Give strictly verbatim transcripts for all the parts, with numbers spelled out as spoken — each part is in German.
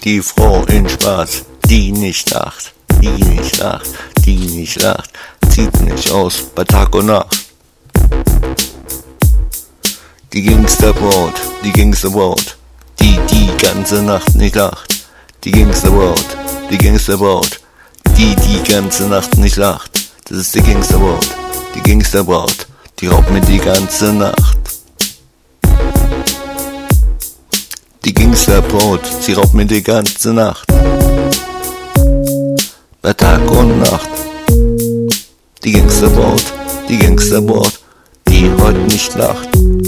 die Frau in Schwarz, die nicht lacht, die nicht lacht, die nicht lacht, zieht nicht aus bei Tag und Nacht. Die Gangsterbraut, die Gangsterbraut, die die ganze Nacht nicht lacht. Die Gangsterbraut, die Gangsterbraut, die die ganze Nacht nicht lacht. Das ist die Gangsterbraut, die Gangsterbraut, die raubt mir die ganze Nacht. Die Gangsterbraut, sie raubt mir die ganze Nacht. Bei Tag und Nacht. Die Gangsterbraut, die Gangsterbraut, die heute nicht lacht.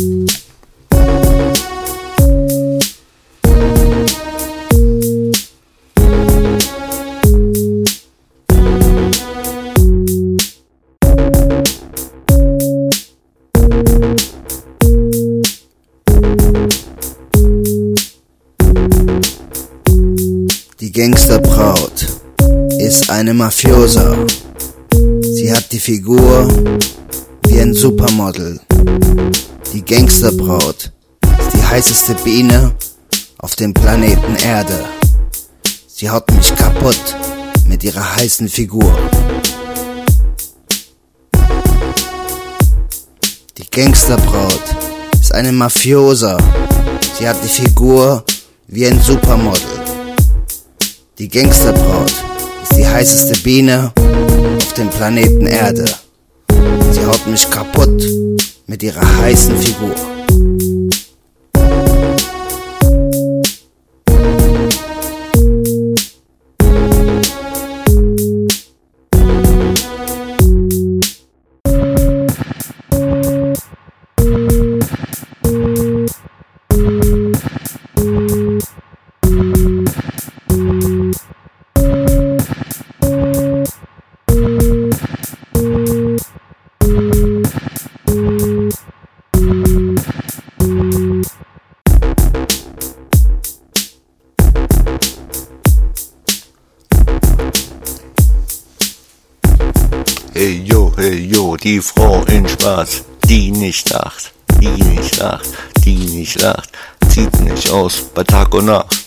Die Gangsterbraut ist eine Mafiosa. Sie hat die Figur wie ein Supermodel. Die Gangsterbraut ist die heißeste Biene auf dem Planeten Erde. Sie haut mich kaputt mit ihrer heißen Figur. Die Gangsterbraut ist eine Mafiosa. Sie hat die Figur wie ein Supermodel. Die Gangsterbraut ist die heißeste Biene auf dem Planeten Erde. Sie haut mich kaputt mit ihrer heißen Figur. Hey yo, hey yo, die Frau in Schwarz, die nicht lacht, die nicht lacht, die nicht lacht, zieht nicht aus bei Tag und Nacht.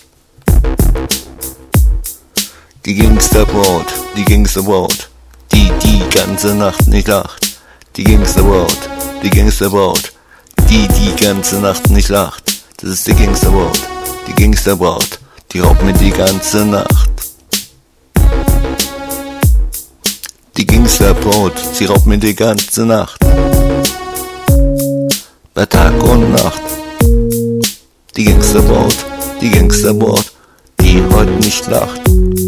Die Gangsterbraut, die Gangsterbraut, die die ganze Nacht nicht lacht. Die Gangsterbraut, die Gangsterbraut, die die ganze Nacht nicht lacht. Das ist die Gangsterbraut, die Gangsterbraut, die raubt mir die ganze Nacht. Die Gangsterbraut, sie raubt mir die ganze Nacht. Bei Tag und Nacht. Die Gangsterbraut, die Gangsterbraut, die heute nicht lacht.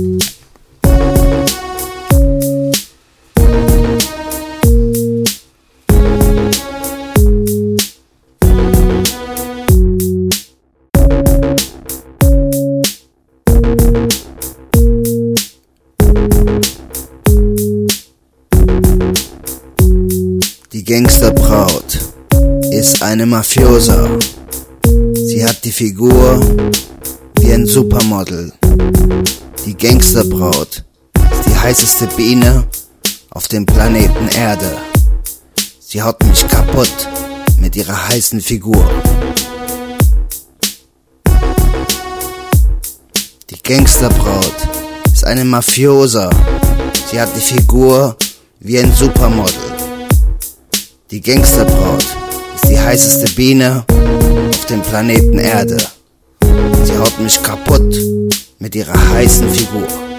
Die Gangsterbraut ist eine Mafiosa. Sie hat die Figur wie ein Supermodel. Die Gangsterbraut ist die heißeste Biene auf dem Planeten Erde. Sie haut mich kaputt mit ihrer heißen Figur. Die Gangsterbraut ist eine Mafiosa. Sie hat die Figur wie ein Supermodel. Die Gangsterbraut ist die heißeste Biene auf dem Planeten Erde. Sie haut mich kaputt mit ihrer heißen Figur.